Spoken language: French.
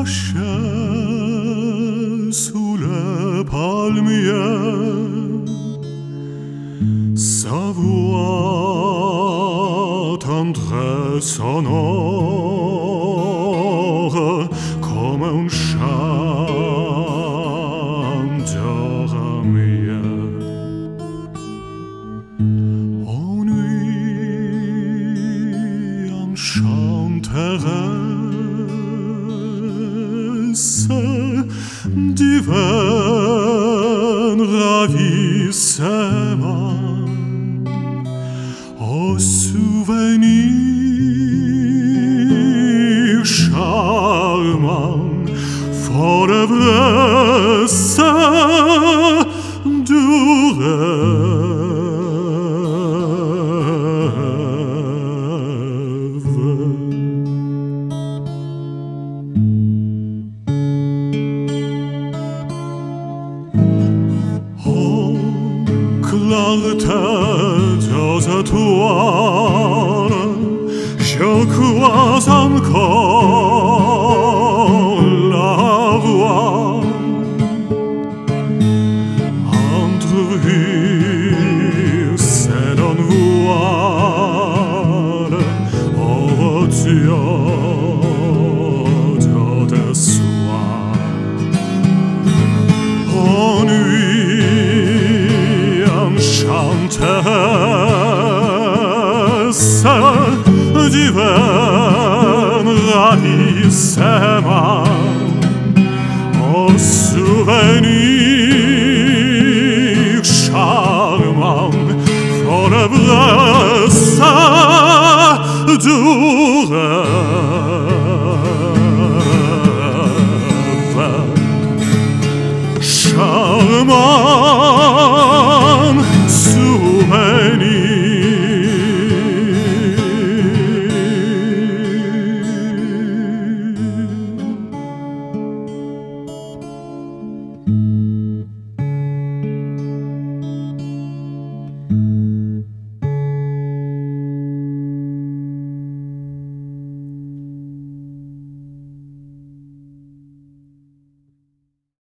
caché sous les palmiers, sa voix tendre et sonore comme un chant d'oramier. Ennui enchanteresse, divin ravissement, au souvenir charmant, fort et vrai, c'est du clarté des étoiles, je crois encore la voix entrevue, c'est d'un voile au diode de soie. Ennui enchanteresse, divin ravissement, au souvenir charmant, fort et vrai.